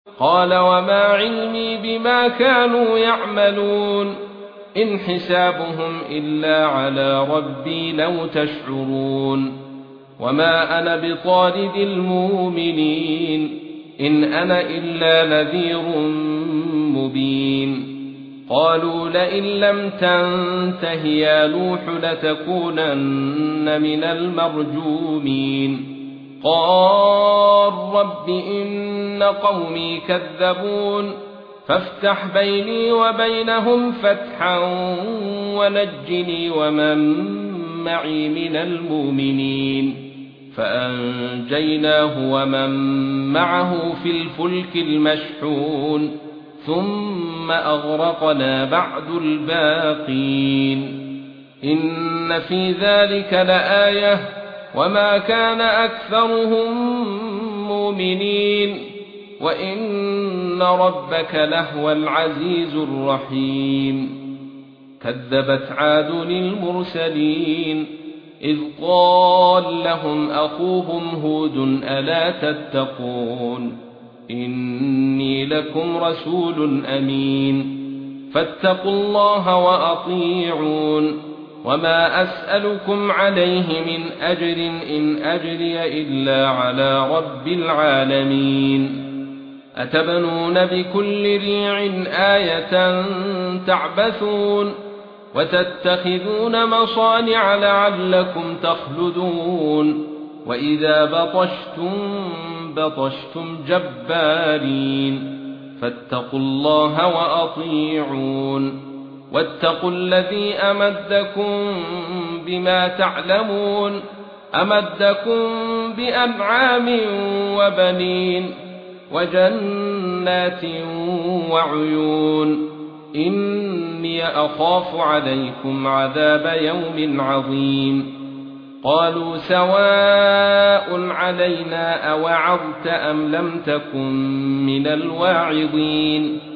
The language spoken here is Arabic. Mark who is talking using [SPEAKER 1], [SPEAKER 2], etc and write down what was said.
[SPEAKER 1] قال وما علمي بما كانوا يعملون إن حسابهم إلا على ربي لو تشعرون وما أنا بطارد المؤمنين إن أنا إلا نذير مبين قالوا لئن لم تنته يا نوح لتكونن من المرجومين قال رب إن قومي كذبون فافتح بيني وبينهم فتحا ونجني ومن معي من المؤمنين فأنجيناه ومن معه في الفلك المشحون ثم أغرقنا بعد الباقين إن في ذلك لآية وما كان أكثرهم مؤمنين وإن ربك لهو العزيز الرحيم كذبت عاد المرسلين إذ قال لهم أخوهم هود ألا تتقون إني لكم رسول أمين فاتقوا الله وأطيعون وما أسألكم عليه من أجر إن أجري إلا على رب العالمين أتبنون بكل ريع آية تعبثون وتتخذون مصانع لعلكم تخلدون وإذا بطشتم جبارين فاتقوا الله وأطيعون واتقوا الذي أمدكم بما تعلمون أمدكم بأنعام وبنين وجنات وعيون إني أخاف عليكم عذاب يوم عظيم قالوا سواء علينا أوعظت أم لم تكن من الواعظين